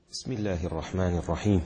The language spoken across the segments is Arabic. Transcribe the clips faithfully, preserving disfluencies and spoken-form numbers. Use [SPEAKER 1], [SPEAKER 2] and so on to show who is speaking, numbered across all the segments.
[SPEAKER 1] بسم الله الرحمن الرحيم.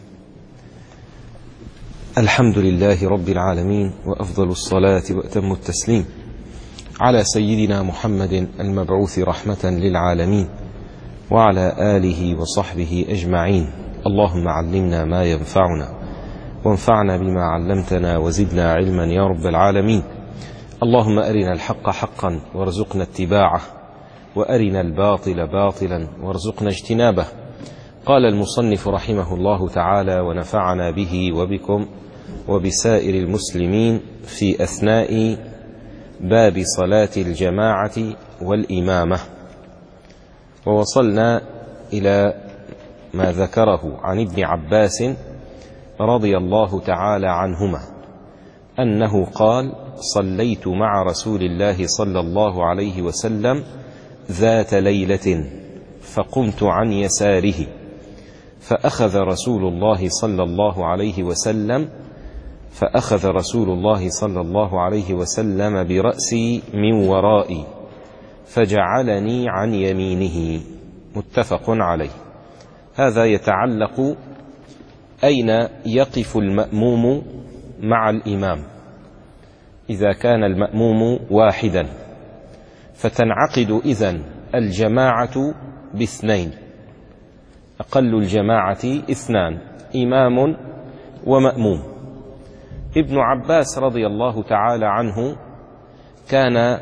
[SPEAKER 1] الحمد لله رب العالمين، وأفضل الصلاة وأتم التسليم على سيدنا محمد المبعوث رحمة للعالمين وعلى آله وصحبه أجمعين. اللهم علمنا ما ينفعنا وانفعنا بما علمتنا وزدنا علما يا رب العالمين. اللهم أرنا الحق حقا وارزقنا اتباعه، وأرنا الباطل باطلا وارزقنا اجتنابه. قال المصنف رحمه الله تعالى: ونفعنا به وبكم وبسائر المسلمين في أثناء باب صلاة الجماعة والإمامة. ووصلنا إلى ما ذكره عن ابن عباس رضي الله تعالى عنهما أنه قال: صليت مع رسول الله صلى الله عليه وسلم ذات ليلة فقمت عن يساره، فأخذ رسول الله صلى الله عليه وسلم فأخذ رسول الله صلى الله عليه وسلم برأسي من ورائي فجعلني عن يمينه. متفق عليه. هذا يتعلق أين يقف المأموم مع الإمام. إذا كان المأموم واحدا فتنعقد إذن الجماعة باثنين، أقل الجماعة اثنان، إمام ومأموم. ابن عباس رضي الله تعالى عنه كان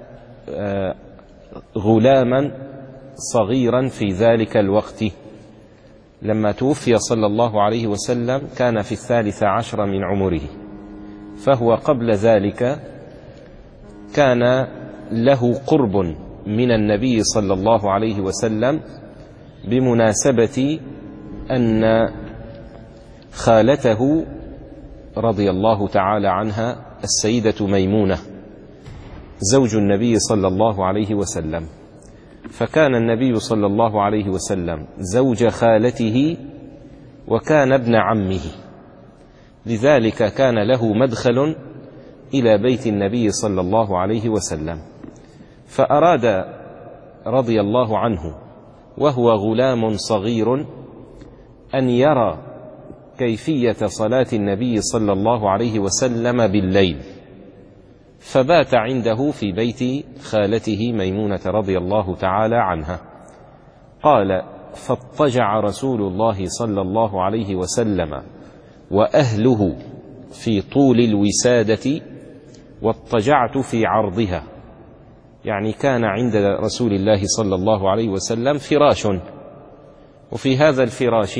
[SPEAKER 1] غلاما صغيرا في ذلك الوقت. لما توفي صلى الله عليه وسلم كان في الثالث عشر من عمره، فهو قبل ذلك كان له قرب من النبي صلى الله عليه وسلم بمناسبة أن خالته رضي الله تعالى عنها السيدة ميمونة زوج النبي صلى الله عليه وسلم، فكان النبي صلى الله عليه وسلم زوج خالته وكان ابن عمه، لذلك كان له مدخل إلى بيت النبي صلى الله عليه وسلم. فأراد رضي الله عنه وهو غلام صغير أن يرى كيفية صلاة النبي صلى الله عليه وسلم بالليل، فبات عنده في بيت خالته ميمونة رضي الله تعالى عنها. قال: فاضطجع رسول الله صلى الله عليه وسلم وأهله في طول الوسادة واضطجعت في عرضها، يعني كان عند رسول الله صلى الله عليه وسلم فراش، وفي هذا الفراش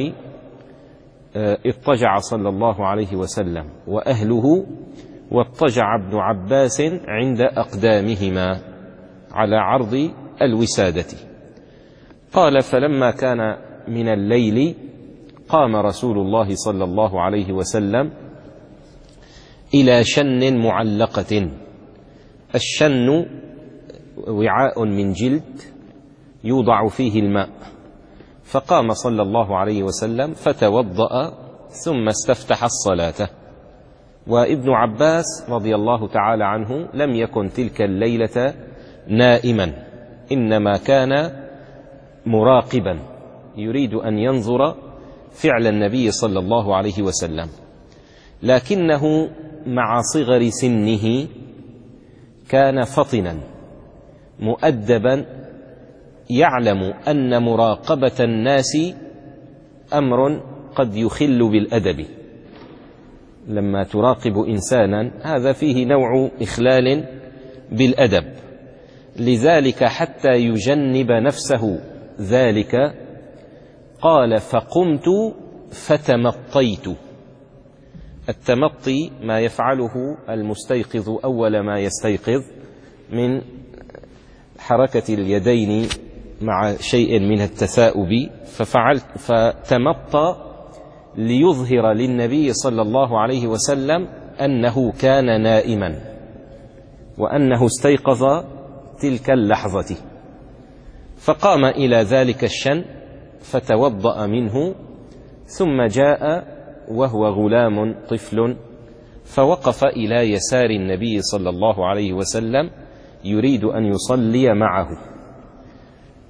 [SPEAKER 1] اضطجع صلى الله عليه وسلم وأهله، واضطجع ابن عباس عند أقدامهما على عرض الوسادة. قال: فلما كان من الليل قام رسول الله صلى الله عليه وسلم إلى شن معلقة. الشن وعاء من جلد يوضع فيه الماء، فقام صلى الله عليه وسلم فتوضأ ثم استفتح الصلاة. وابن عباس رضي الله تعالى عنه لم يكن تلك الليلة نائما، إنما كان مراقبا يريد أن ينظر فعل النبي صلى الله عليه وسلم، لكنه مع صغر سنه كان فطنا مؤدبا، يعلم أن مراقبة الناس أمر قد يخل بالأدب. لما تراقب إنسانا هذا فيه نوع إخلال بالأدب، لذلك حتى يجنب نفسه ذلك قال: فقمت فتمطيت. التمطي ما يفعله المستيقظ أول ما يستيقظ من حركة اليدين مع شيء من التثاؤب، ففعلت فتمطى ليظهر للنبي صلى الله عليه وسلم أنه كان نائما وأنه استيقظ تلك اللحظة. فقام إلى ذلك الشن فتوضأ منه، ثم جاء وهو غلام طفل فوقف إلى يسار النبي صلى الله عليه وسلم يريد أن يصلي معه.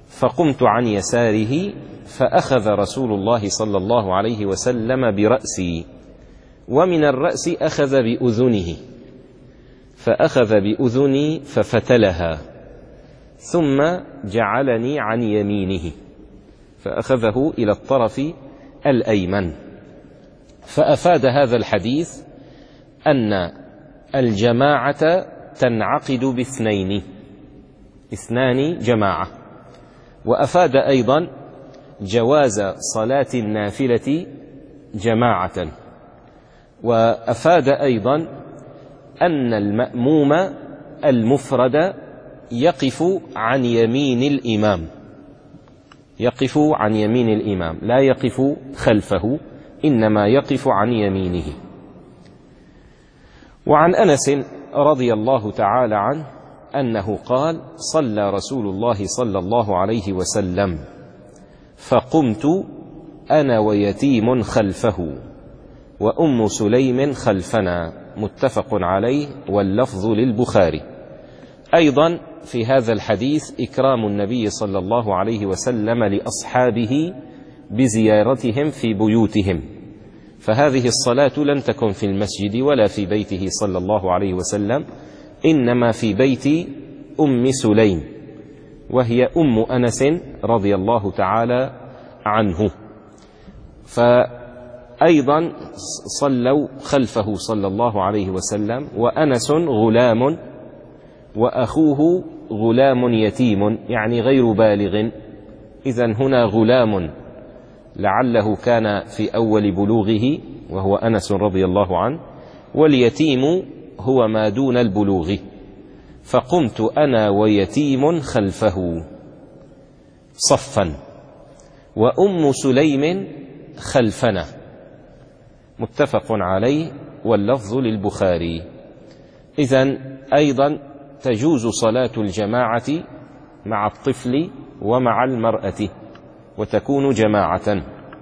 [SPEAKER 1] فقمت عن يساره فأخذ رسول الله صلى الله عليه وسلم برأسي، ومن الرأس أخذ بأذنه، فأخذ بأذني ففتلها، ثم جعلني عن يمينه فأخذه إلى الطرف الأيمن. فأفاد هذا الحديث أن الجماعة تنعقد باثنين، اثنان جماعة. وأفاد أيضا جواز صلاة النافلة جماعة. وأفاد أيضا أن المأموم المفرد يقف عن يمين الإمام، يقف عن يمين الإمام، لا يقف خلفه، إنما يقف عن يمينه. وعن أنس رضي الله تعالى عنه أنه قال: صلى رسول الله صلى الله عليه وسلم فقمت أنا ويتيم خلفه وأم سليم خلفنا، متفق عليه، واللفظ للبخاري. أيضا في هذا الحديث إكرام النبي صلى الله عليه وسلم لأصحابه بزيارتهم في بيوتهم، فهذه الصلاة لم تكن في المسجد ولا في بيته صلى الله عليه وسلم، إنما في بيت أم سليم، وهي أم أنس رضي الله تعالى عنه. فأيضا صلوا خلفه صلى الله عليه وسلم، وأنس غلام وأخوه غلام يتيم، يعني غير بالغ. إذن هنا غلام لعله كان في أول بلوغه وهو أنس رضي الله عنه، واليتيم هو ما دون البلوغ. فقمت أنا ويتيم خلفه صفا وأم سليم خلفنا، متفق عليه، واللفظ للبخاري. إذن أيضا تجوز صلاة الجماعة مع الطفل ومع المرأة، وتكون جماعة.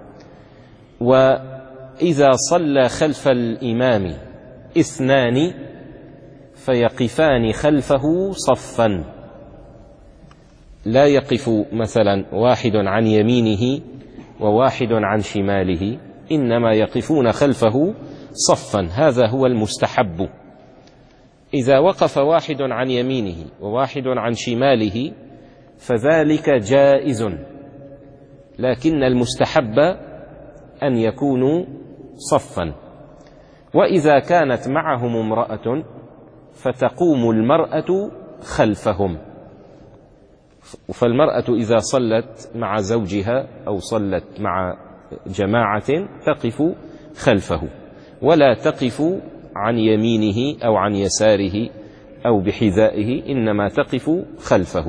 [SPEAKER 1] وإذا صلى خلف الإمام اثنان فيقفان خلفه صفا، لا يقف مثلا واحد عن يمينه وواحد عن شماله، إنما يقفون خلفه صفا، هذا هو المستحب. إذا وقف واحد عن يمينه وواحد عن شماله فذلك جائز، لكن المستحب أن يكونوا صفا. وإذا كانت معهم امرأة فتقوم المرأة خلفهم، فالمرأة إذا صلت مع زوجها أو صلت مع جماعة تقف خلفه، ولا تقف عن يمينه أو عن يساره أو بحذائه، إنما تقف خلفه.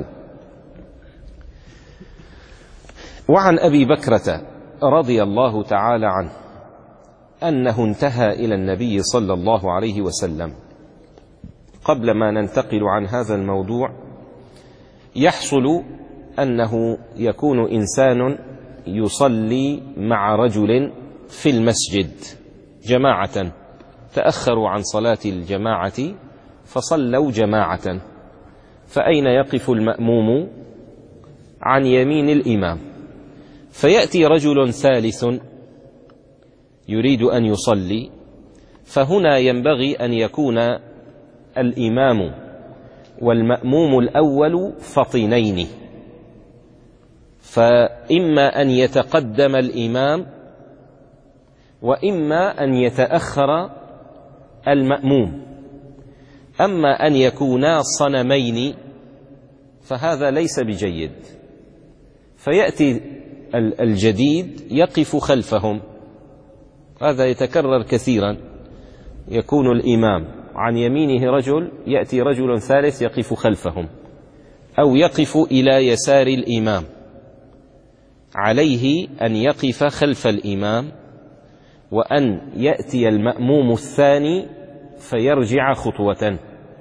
[SPEAKER 1] وعن أبي بكرة رضي الله تعالى عنه أنه انتهى إلى النبي صلى الله عليه وسلم. قبل ما ننتقل عن هذا الموضوع، يحصل أنه يكون إنسان يصلي مع رجل في المسجد جماعة، تأخروا عن صلاة الجماعة فصلوا جماعة، فأين يقف المأموم؟ عن يمين الإمام. فيأتي رجل ثالث يريد أن يصلي، فهنا ينبغي أن يكون الإمام والمأموم الأول فطنين، فإما أن يتقدم الإمام وإما أن يتأخر المأموم. أما أن يكونا صنمين فهذا ليس بجيد، فيأتي الجديد يقف خلفهم، هذا يتكرر كثيرا، يكون الإمام عن يمينه رجل، يأتي رجل ثالث يقف خلفهم، أو يقف إلى يسار الإمام. عليه أن يقف خلف الإمام، وأن يأتي المأموم الثاني فيرجع خطوة.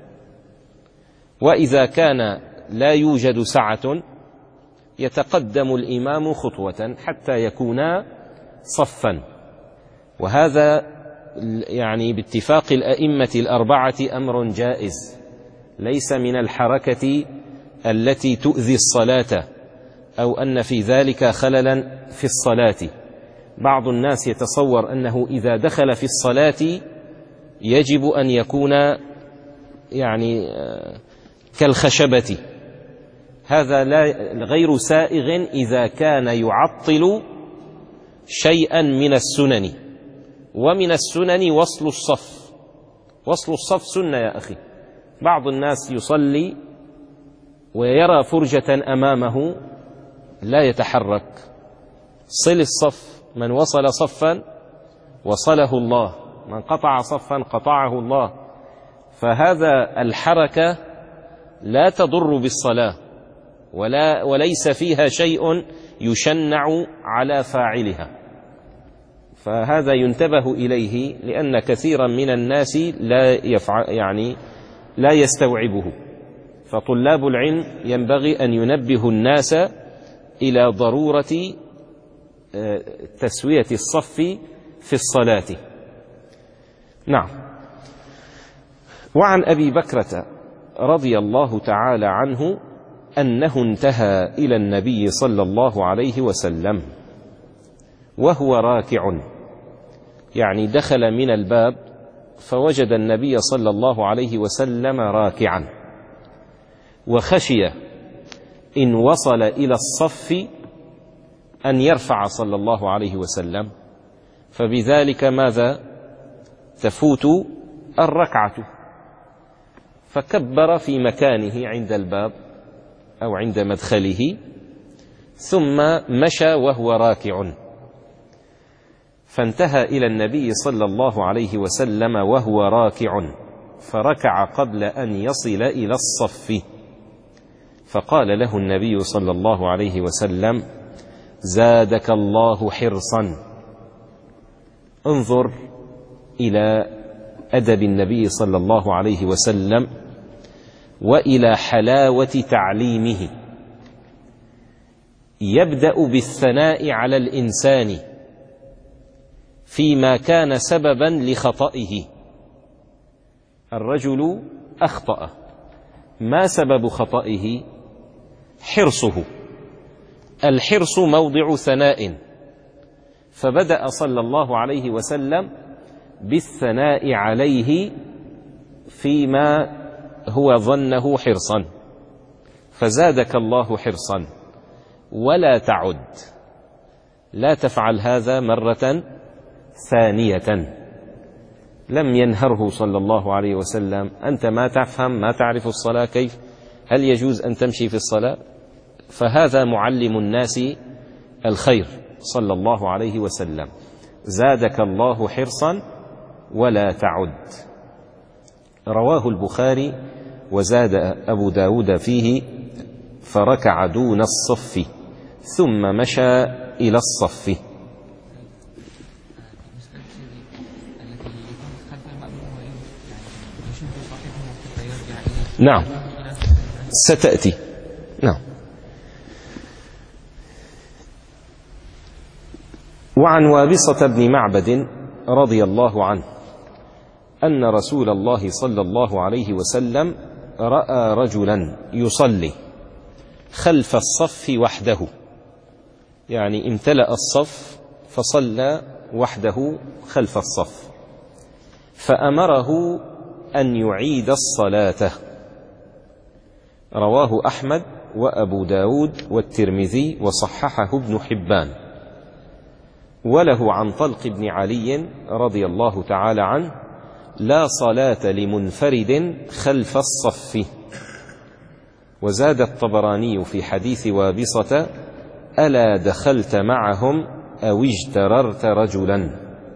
[SPEAKER 1] وإذا كان لا يوجد سعة يتقدم الإمام خطوة حتى يكونا صفا. وهذا يعني باتفاق الأئمة الأربعة أمر جائز، ليس من الحركة التي تؤذي الصلاة أو أن في ذلك خللا في الصلاة. بعض الناس يتصور أنه إذا دخل في الصلاة يجب أن يكون يعني كالخشبة. هذا لا غير سائغ إذا كان يعطل شيئا من السنن، ومن السنن وصل الصف. وصل الصف سنة يا أخي. بعض الناس يصلي ويرى فرجة أمامه لا يتحرك. صل الصف. من وصل صفا وصله الله، من قطع صفا قطعه الله. فهذا الحركة لا تضر بالصلاة، ولا وليس فيها شيء يشنع على فاعلها. فهذا ينتبه إليه، لأن كثيرا من الناس لا يفعل يعني لا يستوعبه. فطلاب العلم ينبغي أن ينبهوا الناس إلى ضرورة تسوية الصف في الصلاة. نعم. وعن أبي بكرة رضي الله تعالى عنه أنه انتهى إلى النبي صلى الله عليه وسلم وهو راكع، يعني دخل من الباب فوجد النبي صلى الله عليه وسلم راكعا، وخشي إن وصل إلى الصف أن يرفع صلى الله عليه وسلم، فبذلك ماذا؟ تفوت الركعة. فكبر في مكانه عند الباب أو عند مدخله، ثم مشى وهو راكع، فانتهى إلى النبي صلى الله عليه وسلم وهو راكع، فركع قبل أن يصل إلى الصف، فقال له النبي صلى الله عليه وسلم: زادك الله حرصا. انظر إلى أدب النبي صلى الله عليه وسلم وإلى حلاوة تعليمه. يبدأ بالثناء على الإنسان فيما كان سببا لخطئه. الرجل أخطأ، ما سبب خطئه؟ حرصه. الحرص موضع ثناء، فبدأ صلى الله عليه وسلم بالثناء عليه فيما هو ظنه حرصا. فزادك الله حرصا ولا تعد، لا تفعل هذا مرة ثانية. لم ينهره صلى الله عليه وسلم: أنت ما تفهم، ما تعرف الصلاة كيف، هل يجوز أن تمشي في الصلاة؟ فهذا معلم الناس الخير صلى الله عليه وسلم. زادك الله حرصا ولا تعد. رواه البخاري، وزاد أبو داود فيه: فركع دون الصف ثم مشى إلى الصف. نعم ستأتي. نعم. وعن وابصة بن معبد رضي الله عنه أن رسول الله صلى الله عليه وسلم رأى رجلا يصلي خلف الصف وحده، يعني امتلأ الصف فصلى وحده خلف الصف، فأمره أن يعيد الصلاة. رواه أحمد وأبو داود والترمذي وصححه ابن حبان. وله عن طلق بن علي رضي الله تعالى عنه: لا صلاة لمنفرد خلف الصف. وزاد الطبراني في حديث وابصة: ألا دخلت معهم أو اجتررت رجلا.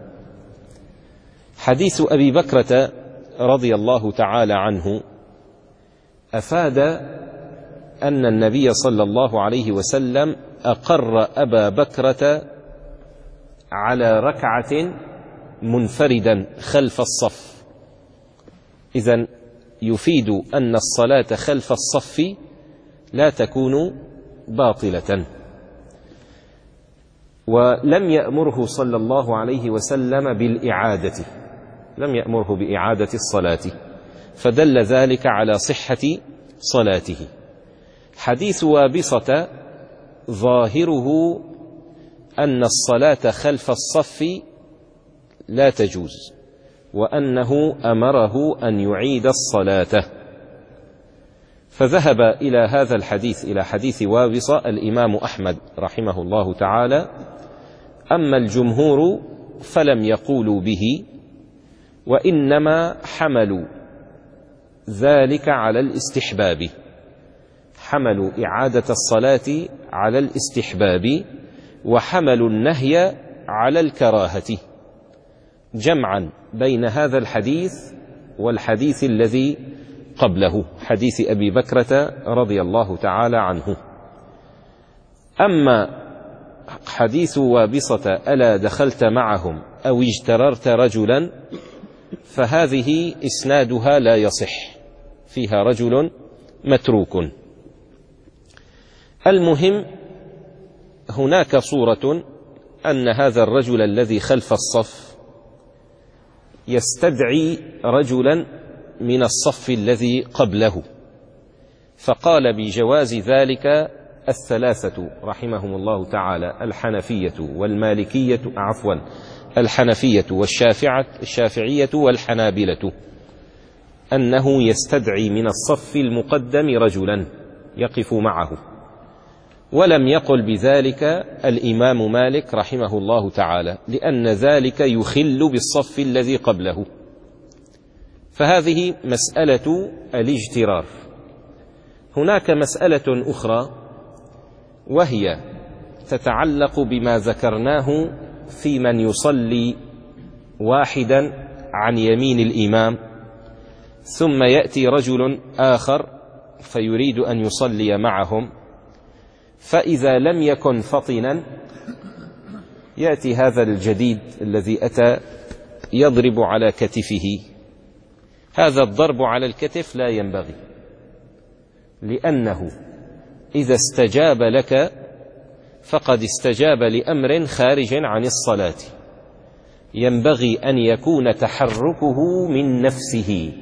[SPEAKER 1] حديث أبي بكرة رضي الله تعالى عنه أفاد أن النبي صلى الله عليه وسلم أقر أبا بكرة على ركعة منفردا خلف الصف. إذن يفيد أن الصلاة خلف الصف لا تكون باطلة. ولم يأمره صلى الله عليه وسلم بالإعادة، لم يأمره بإعادة الصلاة، فدل ذلك على صحة صلاته. حديث وابصة ظاهره أن الصلاة خلف الصف لا تجوز، وأنه أمره أن يعيد الصلاة. فذهب إلى هذا الحديث، إلى حديث وابصة، الإمام أحمد رحمه الله تعالى. أما الجمهور فلم يقولوا به، وإنما حملوا ذلك على الاستحباب، حملوا إعادة الصلاة على الاستحباب، وحملوا النهي على الكراهة، جمعا بين هذا الحديث والحديث الذي قبله، حديث أبي بكرة رضي الله تعالى عنه. أما حديث وابصة ألا دخلت معهم أو اجتررت رجلا، فهذه إسنادها لا يصح، فيها رجل متروك. المهم هناك صورة أن هذا الرجل الذي خلف الصف يستدعي رجلا من الصف الذي قبله، فقال بجواز ذلك الثلاثة رحمهم الله تعالى، الحنفية والمالكية عفوا الحنفية والشافعة الشافعية والحنابلة، أنه يستدعي من الصف المقدم رجلا يقف معه. ولم يقل بذلك الإمام مالك رحمه الله تعالى، لأن ذلك يخل بالصف الذي قبله. فهذه مسألة الاجترار. هناك مسألة أخرى، وهي تتعلق بما ذكرناه في من يصلي واحدا عن يمين الإمام، ثم يأتي رجل آخر فيريد أن يصلي معهم، فإذا لم يكن فطنا يأتي هذا الجديد الذي أتى يضرب على كتفه. هذا الضرب على الكتف لا ينبغي، لأنه إذا استجاب لك فقد استجاب لأمر خارج عن الصلاة، ينبغي أن يكون تحركه من نفسه،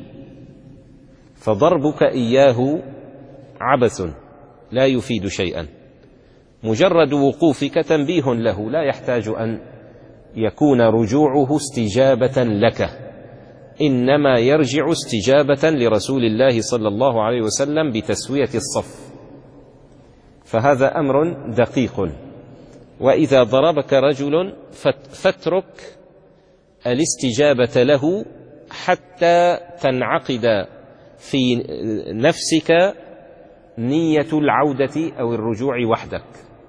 [SPEAKER 1] فضربك إياه عبث لا يفيد شيئا. مجرد وقوفك تنبيه له، لا يحتاج أن يكون رجوعه استجابة لك، إنما يرجع استجابة لرسول الله صلى الله عليه وسلم بتسوية الصف، فهذا أمر دقيق. وإذا ضربك رجل فاترك الاستجابة له حتى تنعقد في نفسك نية العودة أو الرجوع وحدك،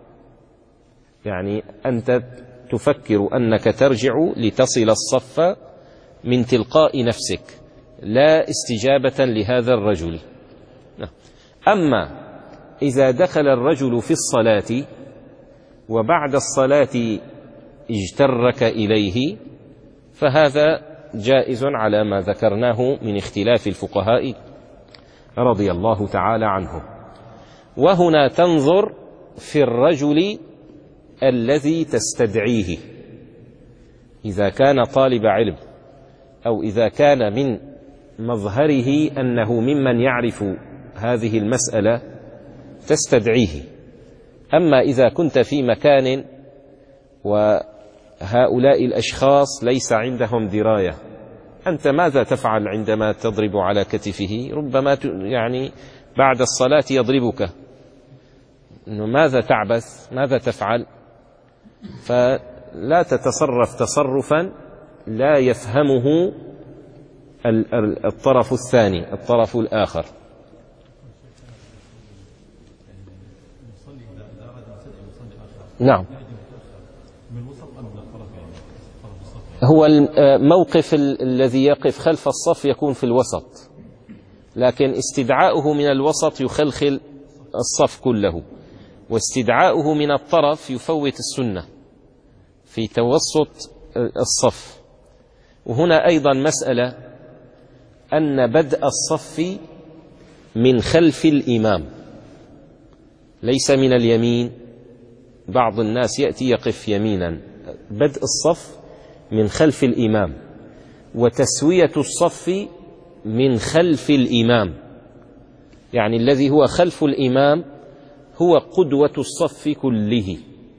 [SPEAKER 1] يعني أنت تفكر أنك ترجع لتصل الصف من تلقاء نفسك، لا استجابة لهذا الرجل. أما إذا دخل الرجل في الصلاة وبعد الصلاة اجترك إليه، فهذا جائز على ما ذكرناه من اختلاف الفقهاء رضي الله تعالى عنهم. وهنا تنظر في الرجل الذي تستدعيه، إذا كان طالب علم أو إذا كان من مظهره أنه ممن يعرف هذه المسألة تستدعيه. أما إذا كنت في مكان وهؤلاء الأشخاص ليس عندهم دراية، أنت ماذا تفعل عندما تضرب على كتفه؟ ربما يعني بعد الصلاة يضربك، إنه ماذا تعبث؟ ماذا تفعل؟ فلا تتصرف تصرفا لا يفهمه الطرف الثاني، الطرف الآخر. نعم، هو الموقف الذي يقف خلف الصف يكون في الوسط، لكن استدعاؤه من الوسط يخلخل الصف كله، واستدعاؤه من الطرف يفوت السنة في توسط الصف. وهنا أيضا مسألة أن بدء الصف من خلف الإمام ليس من اليمين. بعض الناس يأتي يقف يمينا، بدء الصف من خلف الإمام، وتسوية الصف من خلف الإمام، يعني الذي هو خلف الإمام هو قدوة الصف كله،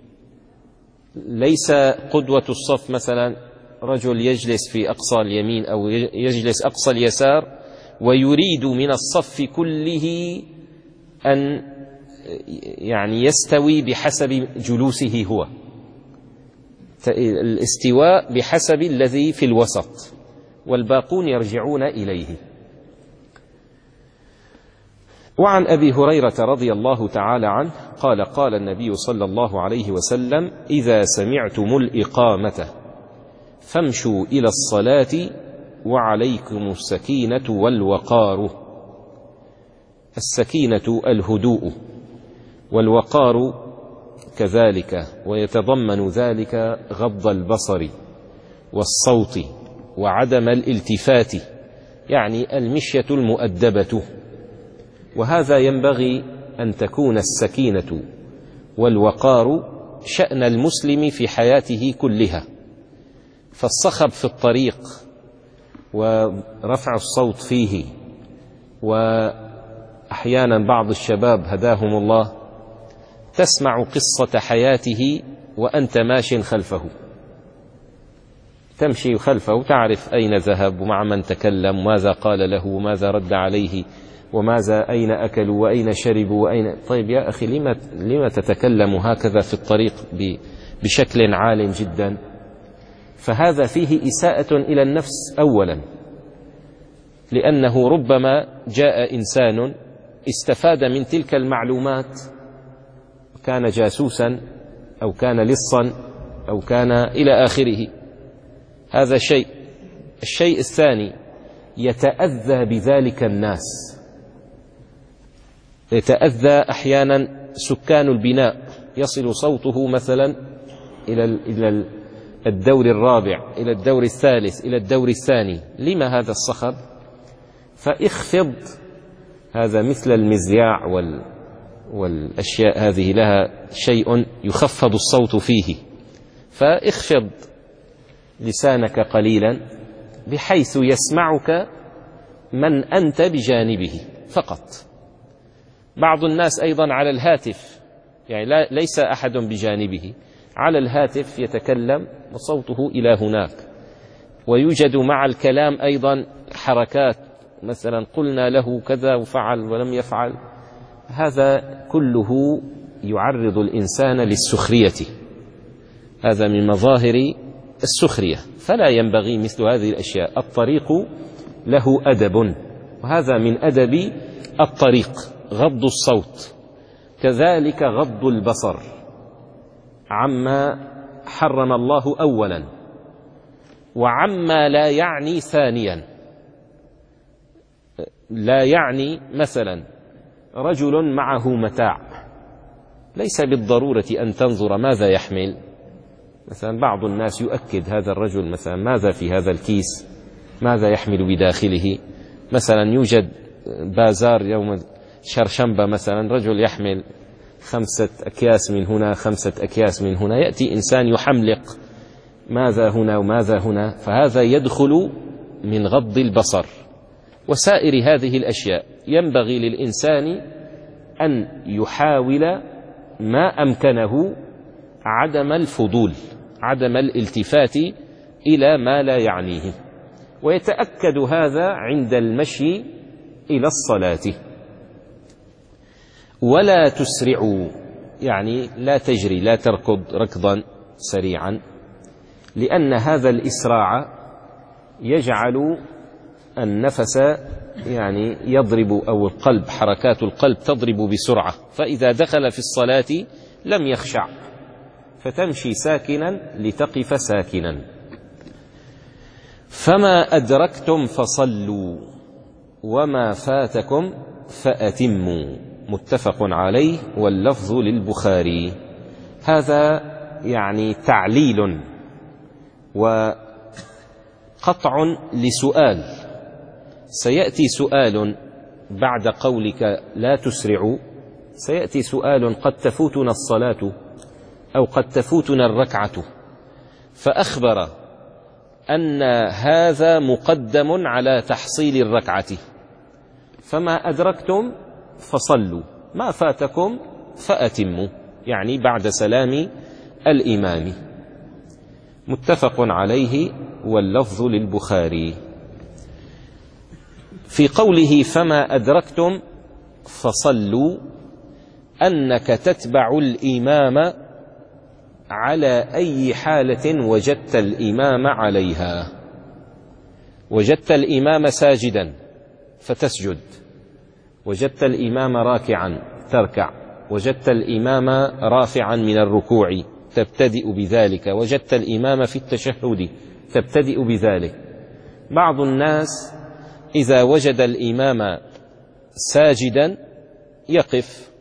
[SPEAKER 1] ليس قدوة الصف مثلا رجل يجلس في أقصى اليمين أو يجلس أقصى اليسار ويريد من الصف كله أن يعني يستوي بحسب جلوسه هو، الاستواء بحسب الذي في الوسط والباقون يرجعون إليه. وعن أبي هريرة رضي الله تعالى عنه قال قال النبي صلى الله عليه وسلم: إذا سمعتم الإقامة فامشوا إلى الصلاة وعليكم السكينة والوقار. السكينة الهدوء، والوقار كذلك، ويتضمن ذلك غض البصر والصوت وعدم الالتفات، يعني المشية المؤدبة. وهذا ينبغي أن تكون السكينة والوقار شأن المسلم في حياته كلها. فالصخب في الطريق ورفع الصوت فيه، وأحيانا بعض الشباب هداهم الله تسمع قصة حياته وأنت ماش خلفه، تمشي خلفه تعرف أين ذهب ومع من تكلم وماذا قال له وماذا رد عليه وماذا أين أكلوا وأين شربوا وأين. طيب يا أخي، لما, لما تتكلم هكذا في الطريق بشكل عال جدا؟ فهذا فيه إساءة إلى النفس أولا، لأنه ربما جاء إنسان استفاد من تلك المعلومات، كان جاسوسا أو كان لصا أو كان إلى آخره. هذا شيء. الشيء الثاني، يتأذى بذلك الناس، يتأذى أحيانا سكان البناء، يصل صوته مثلا إلى الدور الرابع، إلى الدور الثالث، إلى الدور الثاني. لما هذا الصخب؟ فاخفض. هذا مثل المذياع وال والأشياء هذه لها شيء يخفض الصوت فيه، فاخفض لسانك قليلا بحيث يسمعك من أنت بجانبه فقط. بعض الناس أيضا على الهاتف، يعني لا ليس أحد بجانبه، على الهاتف يتكلم وصوته إلى هناك، ويوجد مع الكلام أيضا حركات، مثلا قلنا له كذا وفعل ولم يفعل. هذا كله يعرض الإنسان للسخرية، هذا من مظاهر السخرية، فلا ينبغي مثل هذه الأشياء. الطريق له أدب، وهذا من أدب الطريق غض الصوت، كذلك غض البصر عما حرم الله أولا وعما لا يعني ثانيا. لا يعني مثلا رجل معه متاع، ليس بالضرورة أن تنظر ماذا يحمل. مثلا بعض الناس يؤكد هذا الرجل مثلا ماذا في هذا الكيس، ماذا يحمل بداخله. مثلا يوجد بازار يوم شرشنبة مثلا، رجل يحمل خمسة أكياس من هنا، خمسة أكياس من هنا، يأتي إنسان يحملق ماذا هنا وماذا هنا، فهذا يدخل من غض البصر. وسائر هذه الأشياء ينبغي للإنسان أن يحاول ما أمكنه عدم الفضول، عدم الالتفات إلى ما لا يعنيه، ويتأكد هذا عند المشي إلى الصلاة. ولا تسرعوا، يعني لا تجري، لا تركض ركضا سريعا، لأن هذا الإسراع يجعل النفس يعني يضرب، أو القلب حركات القلب تضرب بسرعة، فإذا دخل في الصلاة لم يخشع، فتمشي ساكنا لتقف ساكنا. فما أدركتم فصلوا وما فاتكم فأتموا، متفق عليه واللفظ للبخاري. هذا يعني تعليل وقطع لسؤال. سيأتي سؤال بعد قولك لا تسرعوا، سيأتي سؤال قد تفوتنا الصلاة أو قد تفوتنا الركعة، فأخبر أن هذا مقدم على تحصيل الركعة. فما أدركتم فصلوا، ما فاتكم فأتموا، يعني بعد سلام الإمام. متفق عليه واللفظ للبخاري. في قوله فما أدركتم فصلوا، أنك تتبع الإمام على أي حالة وجدت الإمام عليها. وجدت الإمام ساجدا فتسجد، وجدت الإمام راكعا تركع، وجدت الإمام رافعا من الركوع تبتدئ بذلك، وجدت الإمام في التشهد تبتدئ بذلك. بعض الناس إذا وجد الإمام ساجدا يقف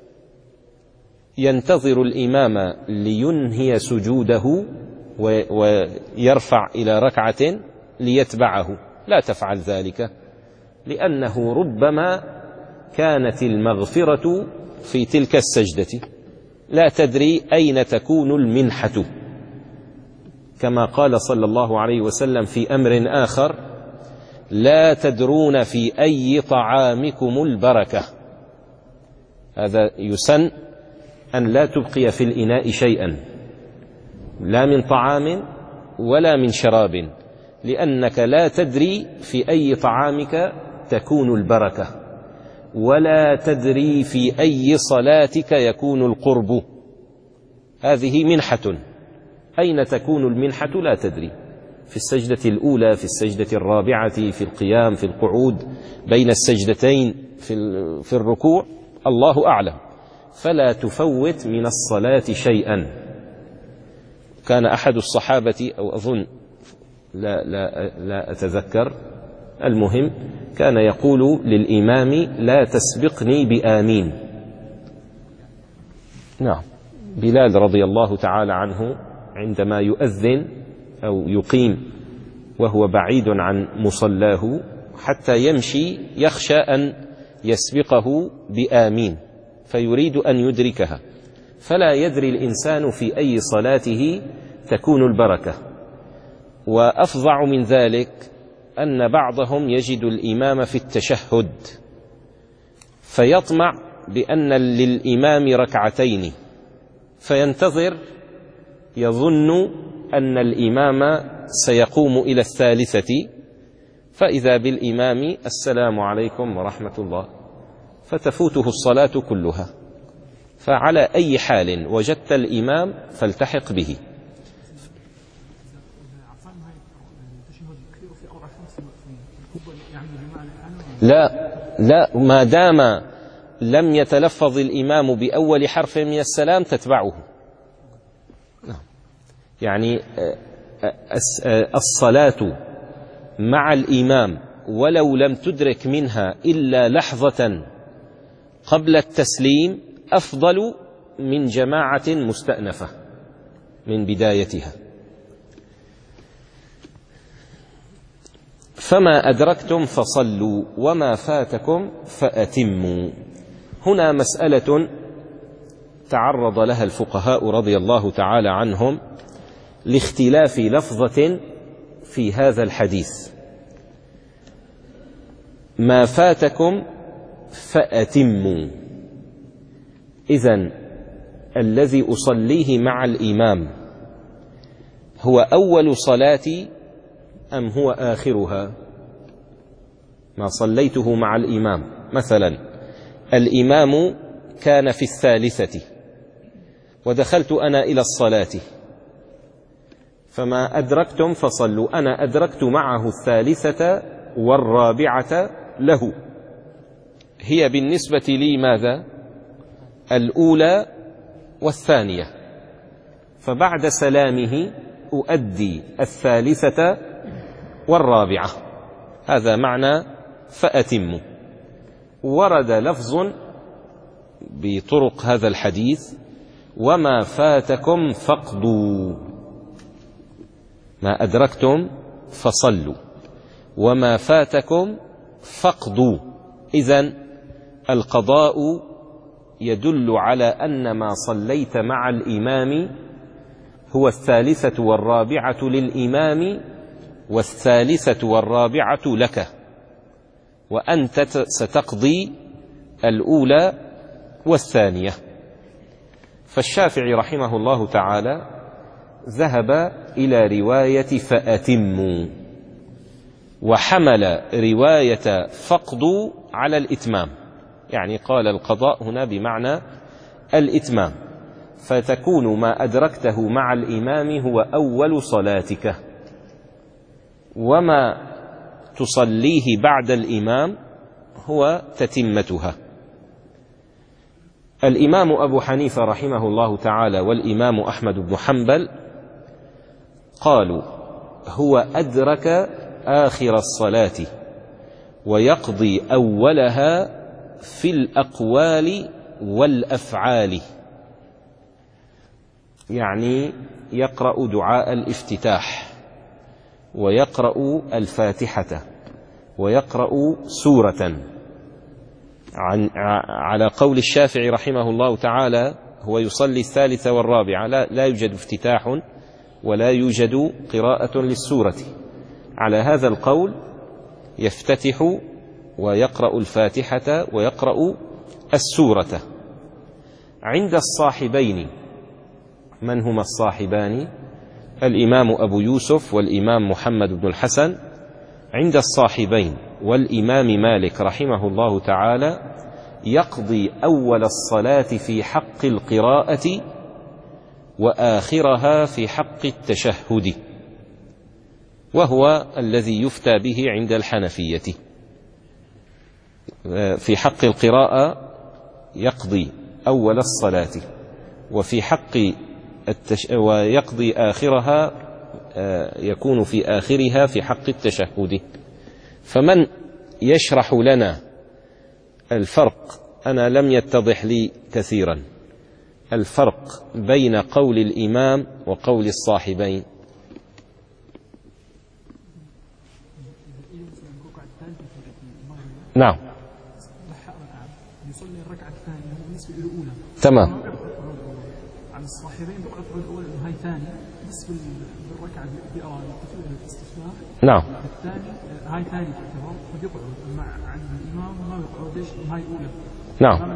[SPEAKER 1] ينتظر الإمام لينهي سجوده ويرفع إلى ركعة ليتبعه. لا تفعل ذلك، لأنه ربما كانت المغفرة في تلك السجدة، لا تدري أين تكون المنحة، كما قال صلى الله عليه وسلم في أمر آخر: لا تدرون في أي طعامكم البركة. هذا يسن أن لا تبقي في الإناء شيئا، لا من طعام ولا من شراب، لأنك لا تدري في أي طعامك تكون البركة، ولا تدري في أي صلاتك يكون القرب. هذه منحة، أين تكون المنحة لا تدري، في السجدة الأولى، في السجدة الرابعة، في القيام، في القعود بين السجدتين، في الركوع، الله أعلم. فلا تفوت من الصلاة شيئا. كان أحد الصحابة أو أظن لا, لا, لا أتذكر، المهم كان يقول للإمام: لا تسبقني بآمين. نعم، بلال رضي الله تعالى عنه عندما يؤذن أو يقيم وهو بعيد عن مصلاه حتى يمشي يخشى أن يسبقه بآمين فيريد أن يدركها، فلا يدري الإنسان في أي صلاته تكون البركة. وأفظع من ذلك أن بعضهم يجد الإمام في التشهد فيطمع بأن للإمام ركعتين فينتظر، يظن أن الإمام سيقوم إلى الثالثة، فإذا بالإمام السلام عليكم ورحمة الله، فتفوته الصلاة كلها. فعلى أي حال وجدت الإمام فالتحق به. لا لا ما دام لم يتلفظ الإمام بأول حرف من السلام تتبعه. يعني الصلاة مع الإمام ولو لم تدرك منها إلا لحظة قبل التسليم أفضل من جماعة مستأنفة من بدايتها. فما أدركتم فصلوا وما فاتكم فأتموا. هنا مسألة تعرض لها الفقهاء رضي الله تعالى عنهم لاختلاف لفظة في هذا الحديث: ما فاتكم فأتموا. إذن الذي أصليه مع الإمام هو أول صلاتي أم هو آخرها؟ ما صليته مع الإمام مثلا الإمام كان في الثالثة ودخلت أنا إلى الصلاة، فما أدركتم فصلوا، أنا أدركت معه الثالثة والرابعة له، هي بالنسبة لي ماذا؟ الأولى والثانية، فبعد سلامه أؤدي الثالثة والرابعة. هذا معنى فأتموا. ورد لفظ بطرق هذا الحديث: وما فاتكم فاقضوا. ما أدركتم فصلوا، وما فاتكم فاقضوا. إذن القضاء يدل على أن ما صليت مع الإمام هو الثالثة والرابعة للإمام والثالثة والرابعة لك، وأنت ستقضي الأولى والثانية. فالشافعي رحمه الله تعالى ذهب إلى رواية فأتموا، وحمل رواية فقدوا على الإتمام، يعني قال القضاء هنا بمعنى الإتمام، فتكون ما أدركته مع الإمام هو أول صلاتك، وما تصليه بعد الإمام هو تتمتها. الإمام أبو حنيفة رحمه الله تعالى والإمام أحمد بن حنبل قالوا هو أدرك آخر الصلاة ويقضي أولها في الأقوال والأفعال، يعني يقرأ دعاء الافتتاح ويقرأ الفاتحة ويقرأ سورة. عن على قول الشافعي رحمه الله تعالى هو يصلي الثالثة والرابعة، لا, لا يوجد افتتاح ولا يوجد قراءة للسورة. على هذا القول يفتتح ويقرأ الفاتحة ويقرأ السورة. عند الصاحبين، من هما الصاحبان؟ الإمام أبو يوسف والإمام محمد بن الحسن. عند الصاحبين والإمام مالك رحمه الله تعالى يقضي أول الصلاة في حق القراءة وآخرها في حق التشهد، وهو الذي يفتى به عند الحنفية. في حق القراءة يقضي أول الصلاة، وفي حق التش... ويقضي آخرها يكون في آخرها في حق التشهد. فمن يشرح لنا الفرق، أنا لم يتضح لي كثيرا الفرق بين قول الإمام وقول الصاحبين. نعم
[SPEAKER 2] يصلي الركعة الثانية بالنسبة للأولى
[SPEAKER 1] تمام.
[SPEAKER 2] عن الصاحبين بقرأ الأولى إنه هاي ثانية بالنسبة للركعة بأوان الاستفتاح.
[SPEAKER 1] نعم.
[SPEAKER 2] الثاني هاي ثانية تعتبر فبيقعد مع عن الإمام ما يقعدش هاي أولى.
[SPEAKER 1] نعم.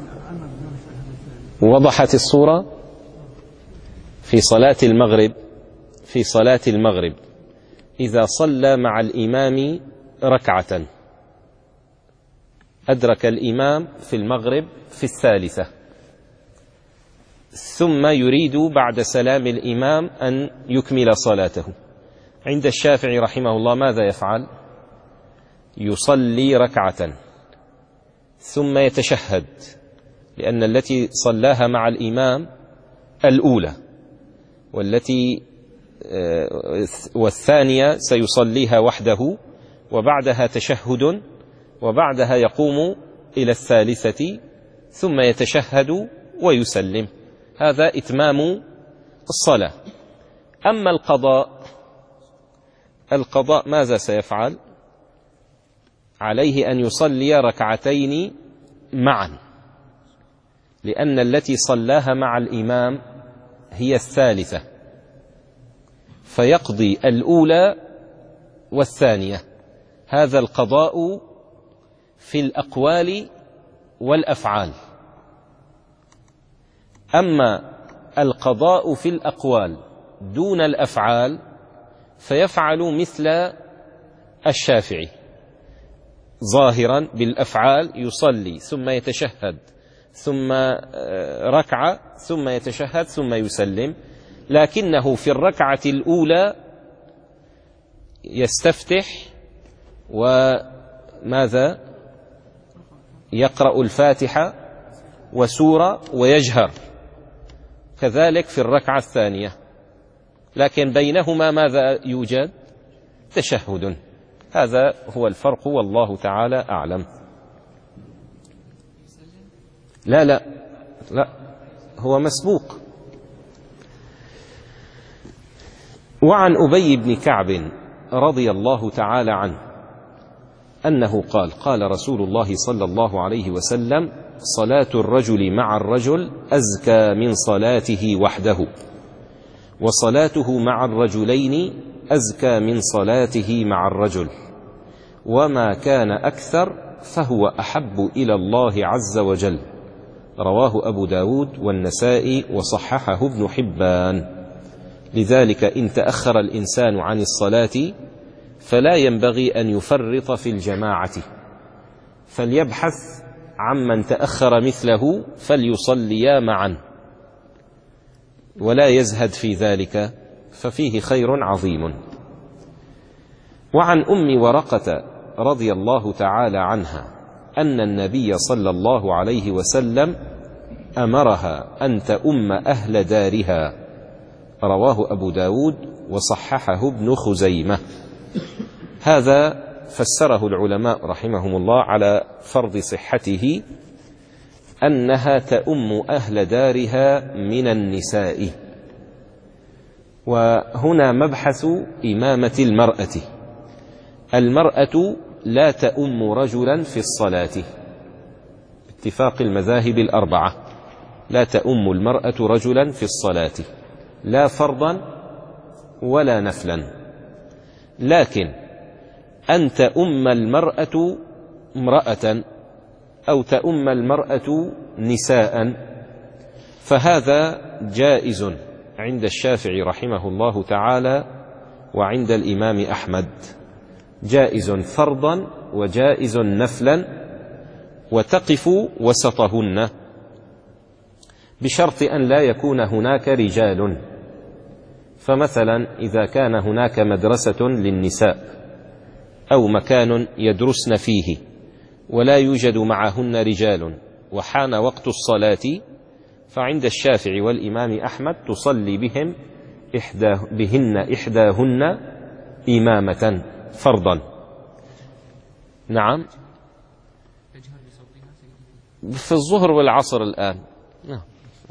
[SPEAKER 1] وضحت الصورة. في صلاة المغرب في صلاة المغرب إذا صلى مع الإمام ركعة، أدرك الإمام في المغرب في الثالثة، ثم يريد بعد سلام الإمام أن يكمل صلاته، عند الشافعي رحمه الله ماذا يفعل؟ يصلي ركعة ثم يتشهد، لأن التي صلاها مع الإمام الأولى، والتي والثانية سيصليها وحده، وبعدها تشهد، وبعدها يقوم إلى الثالثة ثم يتشهد ويسلم. هذا إتمام الصلاة. أما القضاء القضاء ماذا سيفعل؟ عليه أن يصلي ركعتين معا، لأن التي صلاها مع الإمام هي الثالثة، فيقضي الأولى والثانية. هذا القضاء في الأقوال والأفعال. أما القضاء في الأقوال دون الأفعال فيفعل مثل الشافعي، ظاهرا بالأفعال يصلي ثم يتشهد ثم ركعة ثم يتشهد ثم يسلم، لكنه في الركعة الأولى يستفتح وماذا؟ يقرأ الفاتحة وسورة ويجهر، كذلك في الركعة الثانية، لكن بينهما ماذا يوجد؟ تشهد. هذا هو الفرق، والله تعالى أعلم. لا لا لا هو مسبوق. وعن أبي بن كعب رضي الله تعالى عنه أنه قال: قال رسول الله صلى الله عليه وسلم: صلاة الرجل مع الرجل أزكى من صلاته وحده، وصلاته مع الرجلين أزكى من صلاته مع الرجل، وما كان أكثر فهو أحب إلى الله عز وجل. رواه أبو داود والنسائي وصححه ابن حبان. لذلك إن تأخر الإنسان عن الصلاة فلا ينبغي أن يفرط في الجماعة، فليبحث عمن تأخر مثله فليصليا معا ولا يزهد في ذلك، ففيه خير عظيم. وعن أم ورقة رضي الله تعالى عنها أن النبي صلى الله عليه وسلم أمرها أن تؤم أهل دارها، رواه أبو داود وصححه ابن خزيمة. هذا فسره العلماء رحمهم الله على فرض صحته أنها تؤم أهل دارها من النساء. وهنا مبحث إمامة المرأة. المرأة لا تؤم رجلا في الصلاة باتفاق المذاهب الأربعة، لا تؤم المرأة رجلا في الصلاة لا فرضا ولا نفلا، لكن أن تؤم المرأة امرأة أو تؤم المرأة نساء فهذا جائز عند الشافعي رحمه الله تعالى وعند الإمام أحمد، جائز فرضا وجائز نفلا، وتقف وسطهن بشرط أن لا يكون هناك رجال. فمثلا إذا كان هناك مدرسة للنساء أو مكان يدرسن فيه ولا يوجد معهن رجال وحان وقت الصلاة، فعند الشافعي والإمام أحمد تصلي بهم إحداه بهن إحداهن إمامة فرضا. نعم، في الظهر والعصر الآن. نعم.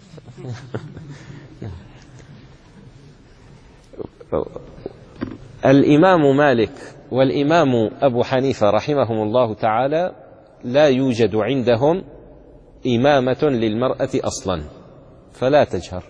[SPEAKER 1] الإمام مالك والإمام أبو حنيفة رحمهم الله تعالى لا يوجد عندهم إمامة للمرأة أصلا، فلا تجهر.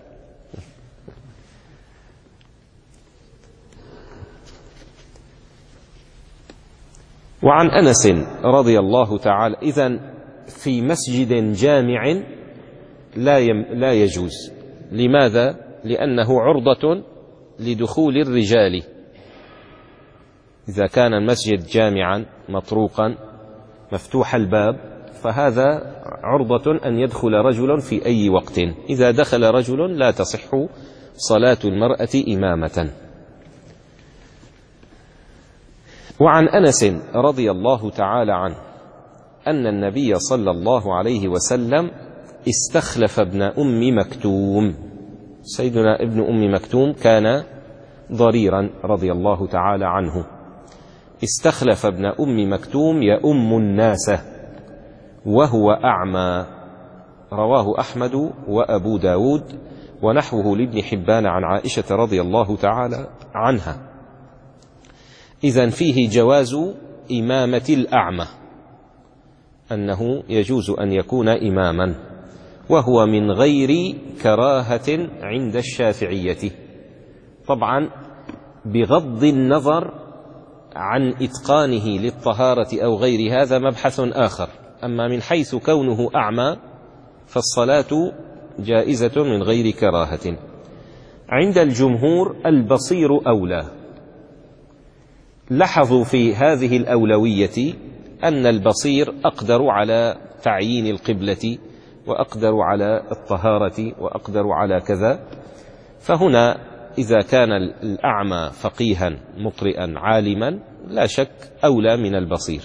[SPEAKER 1] وعن أنس رضي الله تعالى إذن في مسجد جامع لا لا يجوز. لماذا؟ لأنه عرضة لدخول الرجال. إذا كان المسجد جامعا مطروقا مفتوح الباب فهذا عرضة أن يدخل رجل في أي وقت. إذا دخل رجل لا تصح صلاة المرأة إمامة. وعن أنس رضي الله تعالى عنه أن النبي صلى الله عليه وسلم استخلف ابن أم مكتوم. سيدنا ابن أم مكتوم كان ضريرا رضي الله تعالى عنه، استخلف ابن أم مكتوم يؤم الناس وهو أعمى، رواه أحمد وأبو داود ونحوه لابن حبان عن عائشة رضي الله تعالى عنها. إذن فيه جواز إمامة الأعمى، أنه يجوز أن يكون إماما، وهو من غير كراهة عند الشافعية، طبعا بغض النظر عن إتقانه للطهارة أو غير هذا مبحث آخر. أما من حيث كونه أعمى فالصلاة جائزة من غير كراهة. عند الجمهور البصير أولى. لاحظوا في هذه الأولوية أن البصير أقدر على تعيين القبلة وأقدر على الطهارة وأقدر على كذا، فهنا إذا كان الأعمى فقيها مقرئا عالما لا شك أولى من البصير.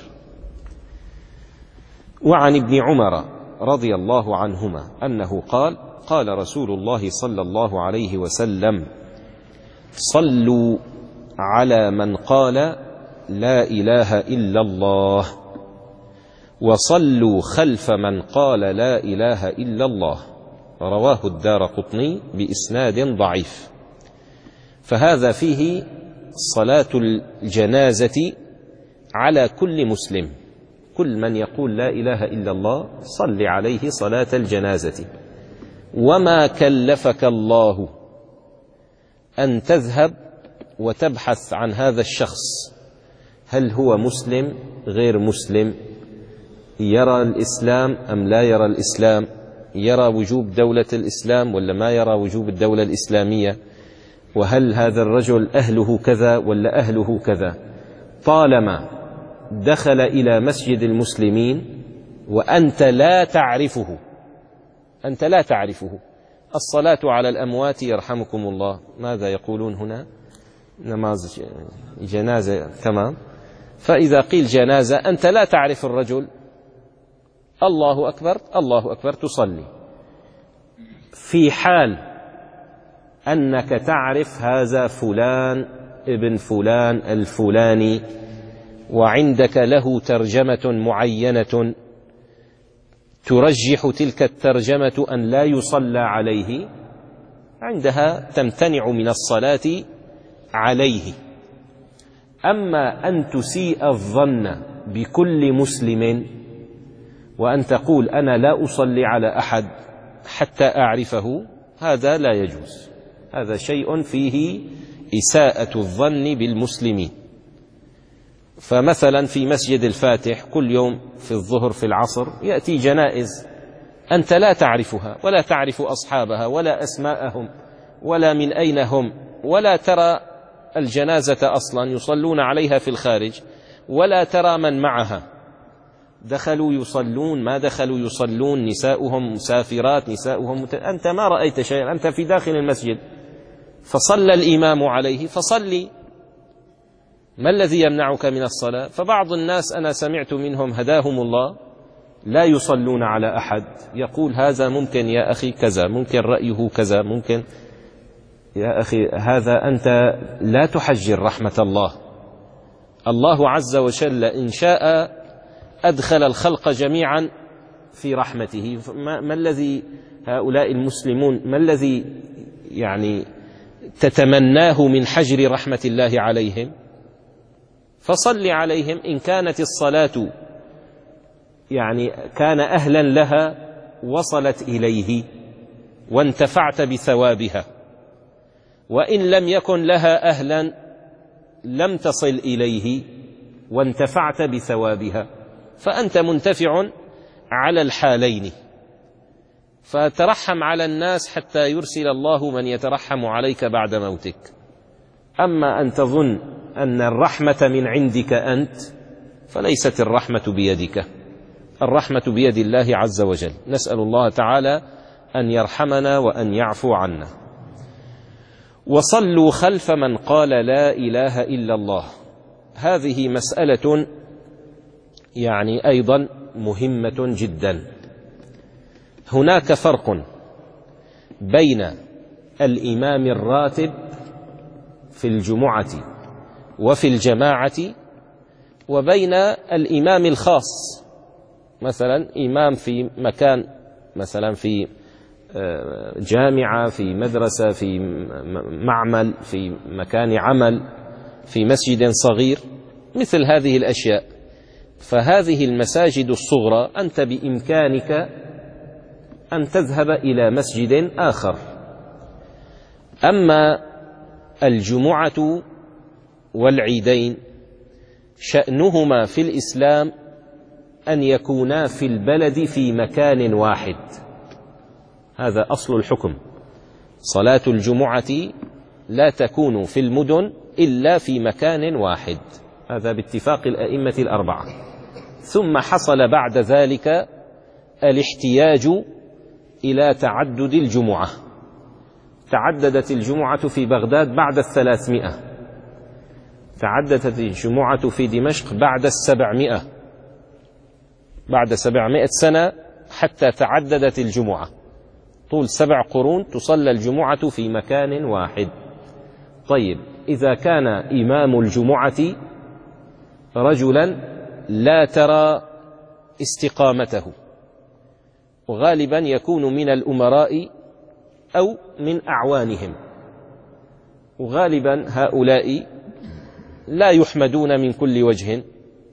[SPEAKER 1] وعن ابن عمر رضي الله عنهما أنه قال: قال رسول الله صلى الله عليه وسلم: صلوا على من قال لا إله إلا الله، وصلوا خلف من قال لا إله إلا الله، رواه الدارقطني بإسناد ضعيف. فهذا فيه صلاة الجنازة على كل مسلم، كل من يقول لا إله إلا الله صل عليه صلاة الجنازة. وما كلفك الله أن تذهب وتبحث عن هذا الشخص، هل هو مسلم غير مسلم، يرى الإسلام أم لا يرى الإسلام، يرى وجوب دولة الإسلام ولا ما يرى وجوب الدولة الإسلامية، وهل هذا الرجل أهله كذا ولا أهله كذا، طالما دخل إلى مسجد المسلمين وأنت لا تعرفه، أنت لا تعرفه. الصلاة على الأموات يرحمكم الله، ماذا يقولون هنا؟ نماذج جنازة، تمام. فإذا قيل جنازة أنت لا تعرف الرجل، الله أكبر الله أكبر تصلي. في حال أنك تعرف هذا فلان ابن فلان الفلاني وعندك له ترجمة معينة ترجح تلك الترجمة أن لا يصلى عليه، عندها تمتنع من الصلاة عليه. أما أن تسيء الظن بكل مسلم وأن تقول أنا لا أصلي على أحد حتى أعرفه، هذا لا يجوز، هذا شيء فيه إساءة الظن بالمسلمين. فمثلا في مسجد الفاتح كل يوم في الظهر في العصر يأتي جنائز أنت لا تعرفها ولا تعرف أصحابها ولا أسماءهم ولا من أين هم، ولا ترى الجنازة أصلا، يصلون عليها في الخارج ولا ترى من معها، دخلوا يصلون ما دخلوا يصلون، نساؤهم مسافرات، نساؤهم مت... أنت ما رأيت شيئا، أنت في داخل المسجد فصلى الإمام عليه فصلي، ما الذي يمنعك من الصلاة؟ فبعض الناس أنا سمعت منهم هداهم الله لا يصلون على أحد، يقول هذا ممكن يا أخي كذا، ممكن رأيه كذا، ممكن يا أخي هذا أنت لا تحجر رحمة الله. الله عز وجل إن شاء أدخل الخلق جميعا في رحمته، ما, ما الذي هؤلاء المسلمون ما الذي يعني تتمناه من حجر رحمة الله عليهم؟ فصل عليهم إن كانت الصلاة يعني كان أهلا لها وصلت إليه وانتفعت بثوابها، وإن لم يكن لها أهلا لم تصل إليه وانتفعت بثوابها، فأنت منتفع على الحالين. فترحم على الناس حتى يرسل الله من يترحم عليك بعد موتك. أما أن تظن أن الرحمة من عندك أنت، فليست الرحمة بيدك، الرحمة بيد الله عز وجل. نسأل الله تعالى أن يرحمنا وأن يعفو عنا. وصلوا خلف من قال لا إله إلا الله، هذه مسألة يعني أيضا مهمة جدا. هناك فرق بين الإمام الراتب في الجمعة وفي الجماعة وبين الإمام الخاص، مثلا إمام في مكان، مثلا في جامعة، في مدرسة، في معمل، في مكان عمل، في مسجد صغير، مثل هذه الأشياء. فهذه المساجد الصغرى أنت بإمكانك أن تذهب إلى مسجد آخر. أما الجمعة والعيدين شأنهما في الإسلام أن يكونا في البلد في مكان واحد، هذا أصل الحكم. صلاة الجمعة لا تكون في المدن إلا في مكان واحد، هذا باتفاق الأئمة الأربعة. ثم حصل بعد ذلك الاحتياج إلى تعدد الجمعة، تعددت الجمعة في بغداد بعد الثلاثمائة، تعددت الجمعة في دمشق بعد السبعمائة، بعد سبعمائة سنة حتى تعددت الجمعة، طول سبع قرون تصلى الجمعة في مكان واحد. طيب، إذا كان إمام الجمعة رجلا لا ترى استقامته، وغالبا يكون من الأمراء أو من أعوانهم، وغالبا هؤلاء لا يحمدون من كل وجه،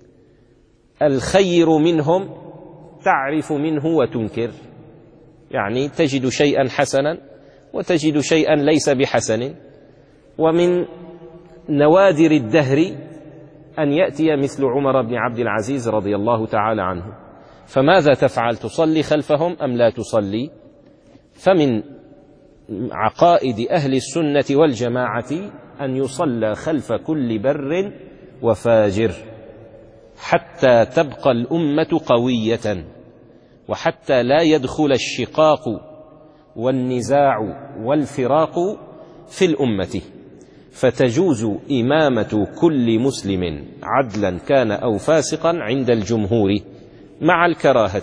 [SPEAKER 1] الخير منهم تعرف منه وتنكر، يعني تجد شيئا حسنا وتجد شيئا ليس بحسن. ومن نوادر الدهر أن يأتي مثل عمر بن عبد العزيز رضي الله تعالى عنه، فماذا تفعل؟ تصلي خلفهم أم لا تصلي؟ فمن عقائد أهل السنة والجماعة أن يصلى خلف كل بر وفاجر حتى تبقى الأمة قوية، وحتى لا يدخل الشقاق والنزاع والفراق في الأمة، فتجوز إمامة كل مسلم عدلا كان أو فاسقا عند الجمهور مع الكراهة.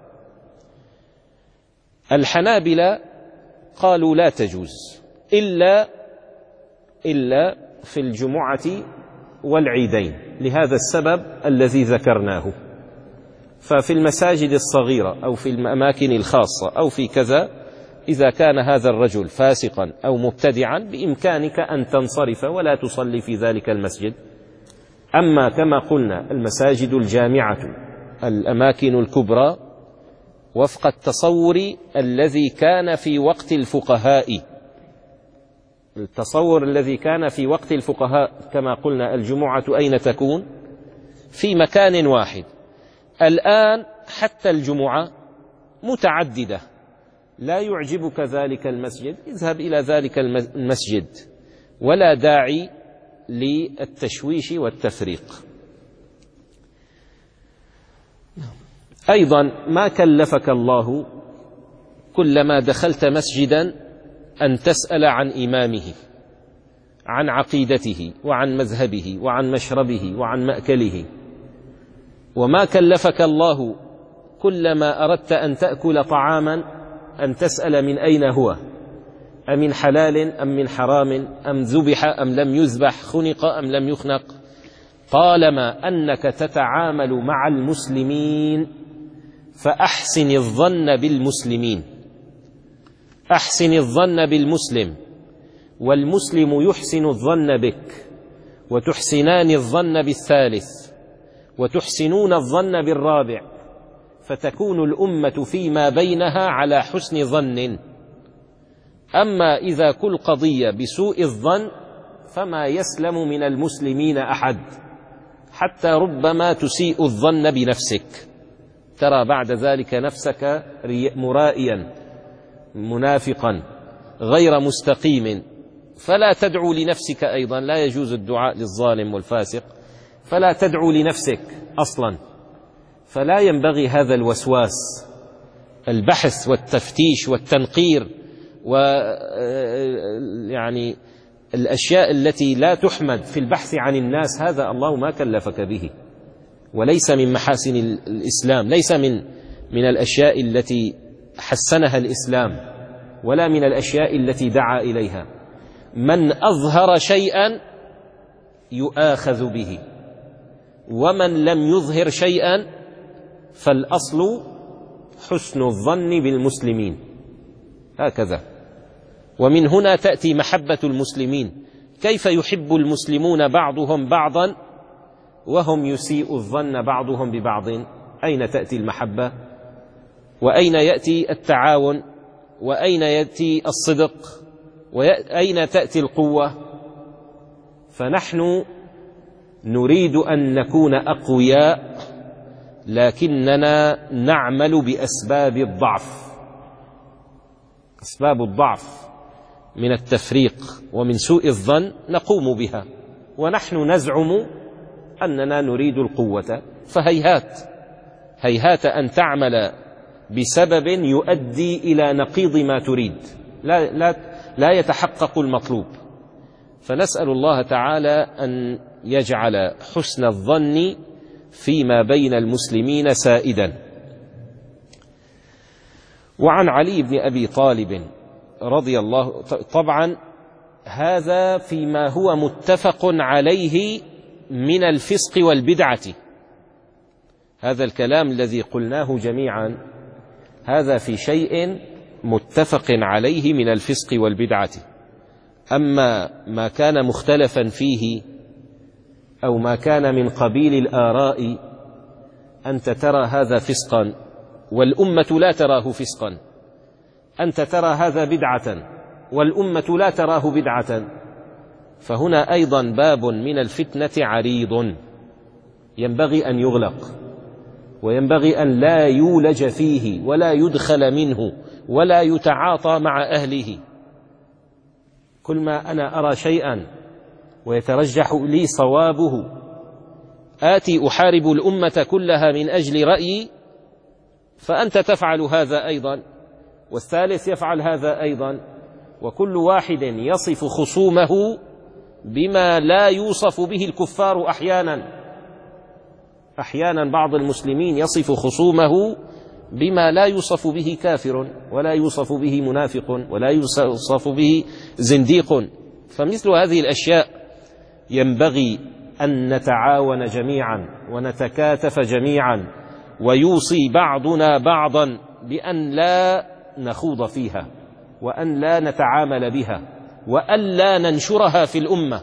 [SPEAKER 1] الحنابلة قالوا لا تجوز إلا إلا في الجمعة والعيدين، لهذا السبب الذي ذكرناه. ففي المساجد الصغيرة أو في الأماكن الخاصة أو في كذا، إذا كان هذا الرجل فاسقا أو مبتدعا بإمكانك أن تنصرف ولا تصلي في ذلك المسجد. أما كما قلنا المساجد الجامعة، الأماكن الكبرى، وفق التصور الذي كان في وقت الفقهاء، التصور الذي كان في وقت الفقهاء كما قلنا الجمعة أين تكون؟ في مكان واحد. الآن حتى الجمعة متعددة، لا يعجبك ذلك المسجد اذهب إلى ذلك المسجد، ولا داعي للتشويش والتفريق. أيضا ما كلفك الله كلما دخلت مسجدا أن تسأل عن إمامه، عن عقيدته وعن مذهبه وعن مشربه وعن مأكله. وما كلفك الله كلما أردت أن تأكل طعاما أن تسأل من أين هو، أمن حلال أم من حرام، أم ذبح أم لم يذبح، خنق أم لم يخنق. طالما أنك تتعامل مع المسلمين فأحسن الظن بالمسلمين، أحسن الظن بالمسلم، والمسلم يحسن الظن بك، وتحسنان الظن بالثالث، وتحسنون الظن بالرابع، فتكون الأمة فيما بينها على حسن ظن. أما إذا كل قضية بسوء الظن فما يسلم من المسلمين أحد، حتى ربما تسيء الظن بنفسك، ترى بعد ذلك نفسك مرائيا منافقا غير مستقيم، فلا تدعو لنفسك. أيضا لا يجوز الدعاء للظالم والفاسق، فلا تدعو لنفسك أصلا. فلا ينبغي هذا الوسواس، البحث والتفتيش والتنقير ويعني الأشياء التي لا تحمد في البحث عن الناس، هذا الله ما كلفك به، وليس من محاسن الإسلام، ليس من من الأشياء التي حسنها الإسلام، ولا من الأشياء التي دعا إليها. من أظهر شيئا يؤاخذ به، ومن لم يظهر شيئا فالأصل حسن الظن بالمسلمين، هكذا. ومن هنا تأتي محبة المسلمين. كيف يحب المسلمون بعضهم بعضا وهم يسيء الظن بعضهم ببعض؟ أين تأتي المحبة؟ وأين يأتي التعاون؟ وأين يأتي الصدق؟ وأين تأتي القوة؟ فنحن نريد أن نكون أقوياء، لكننا نعمل بأسباب الضعف. أسباب الضعف من التفريق ومن سوء الظن نقوم بها، ونحن نزعم أننا نريد القوة، فهيهات هيهات أن تعمل بسبب يؤدي إلى نقيض ما تريد، لا, لا, لا يتحقق المطلوب. فنسأل الله تعالى أن يجعل حسن الظن فيما بين المسلمين سائدا. وعن علي بن أبي طالب رضي الله، طبعا هذا فيما هو متفق عليه من الفسق والبدعة، هذا الكلام الذي قلناه جميعا هذا في شيء متفق عليه من الفسق والبدعة. أما ما كان مختلفا فيه أو ما كان من قبيل الآراء، أنت ترى هذا فسقا والأمة لا تراه فسقا، أنت ترى هذا بدعة والأمة لا تراه بدعة، فهنا أيضا باب من الفتنة عريض ينبغي أن يغلق. وينبغي أن لا يولج فيه ولا يدخل منه ولا يتعاطى مع أهله. كل ما أنا أرى شيئا ويترجح لي صوابه آتي أحارب الأمة كلها من أجل رأيي، فأنت تفعل هذا أيضا، والثالث يفعل هذا أيضا، وكل واحد يصف خصومه بما لا يوصف به الكفار. أحيانا أحيانا بعض المسلمين يصف خصومه بما لا يوصف به كافر، ولا يوصف به منافق، ولا يوصف به زنديق. فمثل هذه الأشياء ينبغي أن نتعاون جميعا ونتكاتف جميعا، ويوصي بعضنا بعضا بأن لا نخوض فيها، وأن لا نتعامل بها، وأن لا ننشرها في الأمة.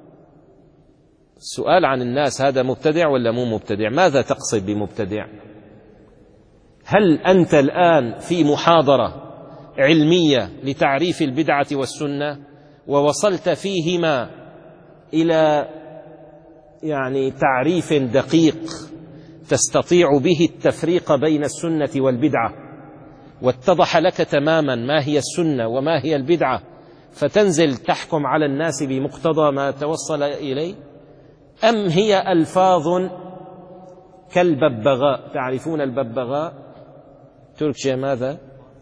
[SPEAKER 1] السؤال عن الناس: هذا مبتدع ولا مو مبتدع؟ ماذا تقصد بمبتدع؟ هل أنت الآن في محاضرة علمية لتعريف البدعة والسنة ووصلت فيهما إلى يعني تعريف دقيق تستطيع به التفريق بين السنة والبدعة، واتضح لك تماما ما هي السنة وما هي البدعة، فتنزل تحكم على الناس بمقتضى ما توصل إليه؟ أم هي ألفاظ كالببغاء؟ تعرفون الببغاء؟ تركيا ماذا؟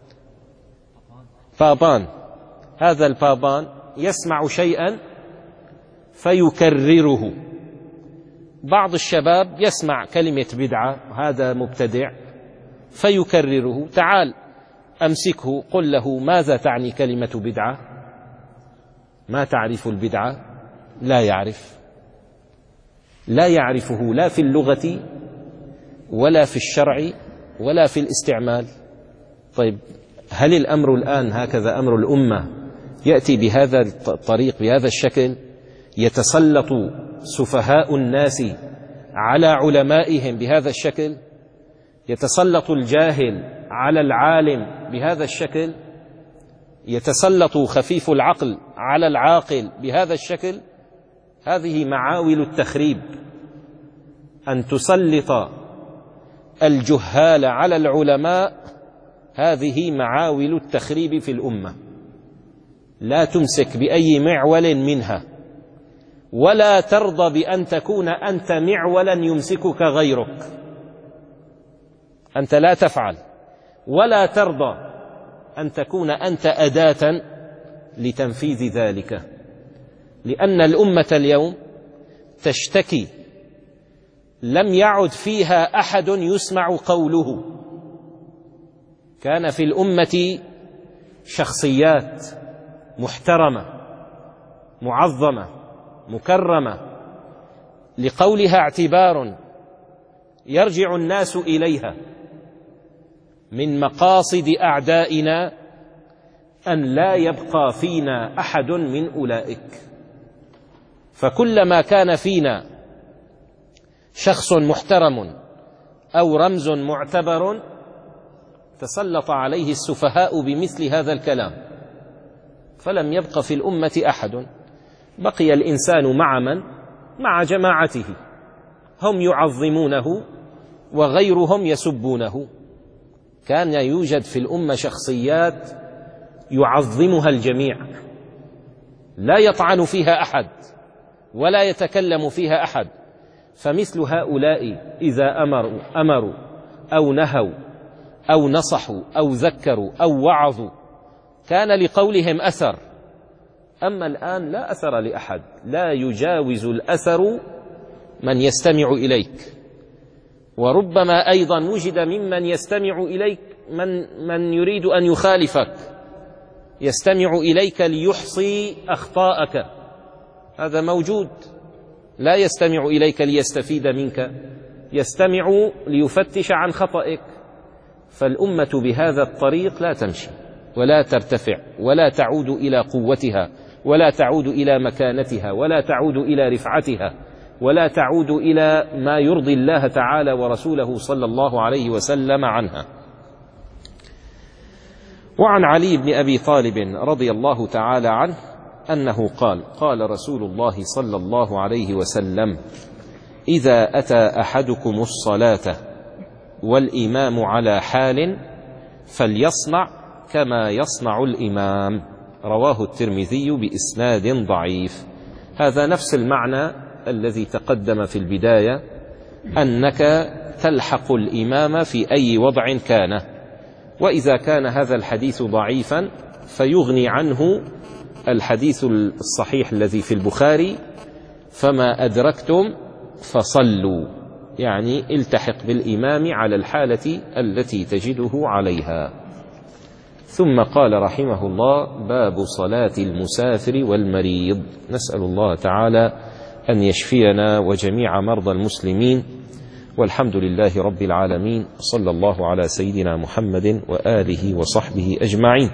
[SPEAKER 1] بابان. هذا البابان يسمع شيئا فيكرره. بعض الشباب يسمع كلمة بدعة، هذا مبتدع، فيكرره. تعال أمسكه، قل له: ماذا تعني كلمة بدعة؟ ما تعرف البدعة؟ لا يعرف، لا يعرفه لا في اللغة ولا في الشرع ولا في الاستعمال. طيب، هل الأمر الآن هكذا أمر الأمة يأتي بهذا الطريق بهذا الشكل؟ يتسلط سفهاء الناس على علمائهم بهذا الشكل؟ يتسلط الجاهل على العالم بهذا الشكل؟ يتسلط خفيف العقل على العاقل بهذا الشكل؟ هذه معاول التخريب. أن تسلط الجهال على العلماء هذه معاول التخريب في الأمة. لا تمسك بأي معول منها، ولا ترضى بأن تكون أنت معولا يمسكك غيرك. أنت لا تفعل ولا ترضى أن تكون أنت أداة لتنفيذ ذلك، لأن الأمة اليوم تشتكي لم يعد فيها أحد يسمع قوله. كان في الأمة شخصيات محترمة معظمة مكرمة لقولها اعتبار يرجع الناس إليها. من مقاصد أعدائنا أن لا يبقى فينا أحد من أولئك، فكلما كان فينا شخص محترم أو رمز معتبر تسلط عليه السفهاء بمثل هذا الكلام، فلم يبق في الأمة أحد. بقي الإنسان مع من؟ مع جماعته، هم يعظمونه وغيرهم يسبونه. كان يوجد في الأمة شخصيات يعظمها الجميع، لا يطعن فيها أحد ولا يتكلم فيها أحد. فمثل هؤلاء إذا أمروا أمروا أو نهوا أو نصحوا أو ذكروا أو وعظوا كان لقولهم أثر. أما الآن لا أثر لأحد، لا يجاوز الأثر من يستمع إليك، وربما أيضا وجد ممن يستمع إليك من, من يريد أن يخالفك، يستمع إليك ليحصي أخطاءك، هذا موجود. لا يستمع إليك ليستفيد منك، يستمع ليفتش عن خطئك. فالأمة بهذا الطريق لا تمشي ولا ترتفع ولا تعود إلى قوتها ولا تعود إلى مكانتها ولا تعود إلى رفعتها ولا تعود إلى ما يرضي الله تعالى ورسوله صلى الله عليه وسلم عنها. وعن علي بن أبي طالب رضي الله تعالى عنه أنه قال: قال رسول الله صلى الله عليه وسلم: إذا أتى أحدكم الصلاة والإمام على حال فليصنع كما يصنع الإمام. رواه الترمذي بإسناد ضعيف. هذا نفس المعنى الذي تقدم في البداية، أنك تلحق الإمام في أي وضع كان. وإذا كان هذا الحديث ضعيفا فيغني عنه الحديث الصحيح الذي في البخاري: فما أدركتم فصلوا، يعني التحق بالإمام على الحالة التي تجده عليها. ثم قال رحمه الله: باب صلاة المسافر والمريض. نسأل الله تعالى أن يشفينا وجميع مرضى المسلمين، والحمد لله رب العالمين. صلى الله على سيدنا محمد وآله وصحبه أجمعين.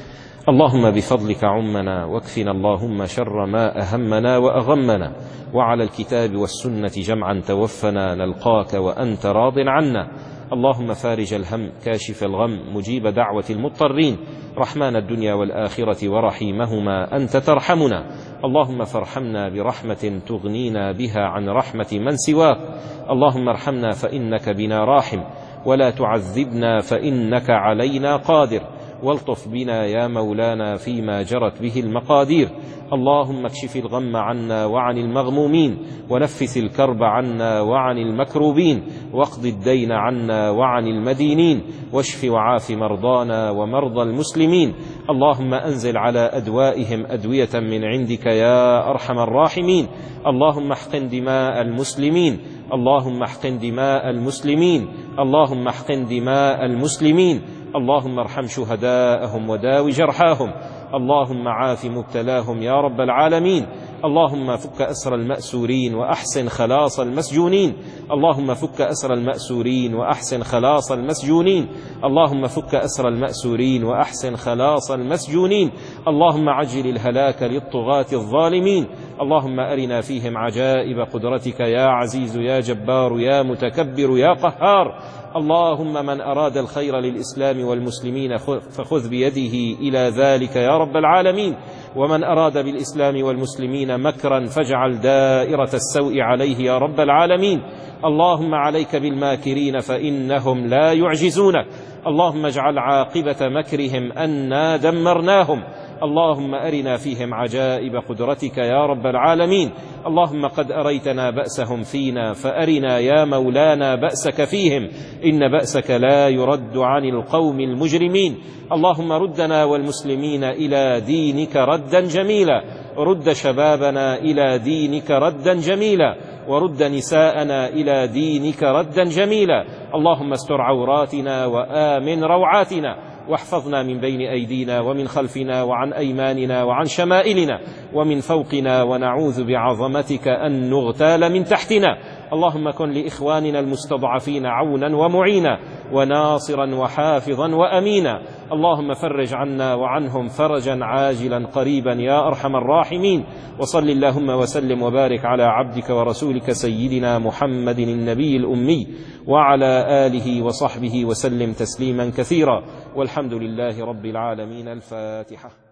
[SPEAKER 1] اللهم بفضلك عمنا، واكفنا اللهم شر ما أهمنا وأغمنا، وعلى الكتاب والسنة جمعا توفنا، نلقاك وأنت راض عنا. اللهم فارج الهم، كاشف الغم، مجيب دعوة المضطرين، رحمن الدنيا والآخرة ورحيمهما، أنت ترحمنا. اللهم فارحمنا برحمة تغنينا بها عن رحمة من سواك. اللهم ارحمنا فإنك بنا راحم، ولا تعذبنا فإنك علينا قادر، والطف بنا يا مولانا فيما جرت به المقادير. اللهم اكشف الغم عنا وعن المغمومين، ونفس الكرب عنا وعن المكروبين، واقض الدين عنا وعن المدينين، واشف وعاف مرضانا ومرضى المسلمين. اللهم أنزل على أدوائهم أدوية من عندك يا أرحم الراحمين. اللهم احقن دماء المسلمين، اللهم احقن دماء المسلمين، اللهم احقن دماء المسلمين. اللهم ارحم شهداءهم وداو جرحاهم، اللهم عاف مبتلاهم يا رب العالمين. اللهم فك أسر المأسورين وأحسن خلاص المسجونين، اللهم فك أسر المأسورين وأحسن خلاص المسجونين، اللهم فك أسر المأسورين وأحسن خلاص المسجونين. اللهم عجل الهلاك للطغاة الظالمين. اللهم أرنا فيهم عجائب قدرتك يا عزيز يا جبار يا متكبر يا قهار. اللهم من أراد الخير للإسلام والمسلمين فخذ بيده إلى ذلك يا رب العالمين، ومن أراد بالإسلام والمسلمين مكرا فاجعل دائرة السوء عليه يا رب العالمين. اللهم عليك بالماكرين فإنهم لا يعجزونك. اللهم اجعل عاقبة مكرهم أنا دمرناهم. اللهم أرنا فيهم عجائب قدرتك يا رب العالمين. اللهم قد أريتنا بأسهم فينا، فأرنا يا مولانا بأسك فيهم، إن بأسك لا يرد عن القوم المجرمين. اللهم ردنا والمسلمين إلى دينك ردا جميلا، رد شبابنا إلى دينك ردا جميلا، ورد نساءنا إلى دينك ردا جميلا. اللهم استر عوراتنا وآمن روعاتنا، واحفظنا من بين أيدينا ومن خلفنا وعن أيماننا وعن شمائلنا ومن فوقنا، ونعوذ بعظمتك أن نغتال من تحتنا. اللهم كن لإخواننا المستضعفين عونا ومعينا، وناصرا وحافظا وأمينا. اللهم فرج عنا وعنهم فرجا عاجلا قريبا يا أرحم الراحمين. وصل اللهم وسلم وبارك على عبدك ورسولك سيدنا محمد النبي الأمي، وعلى آله وصحبه وسلم تسليما كثيرا، والحمد لله رب العالمين. الفاتحة.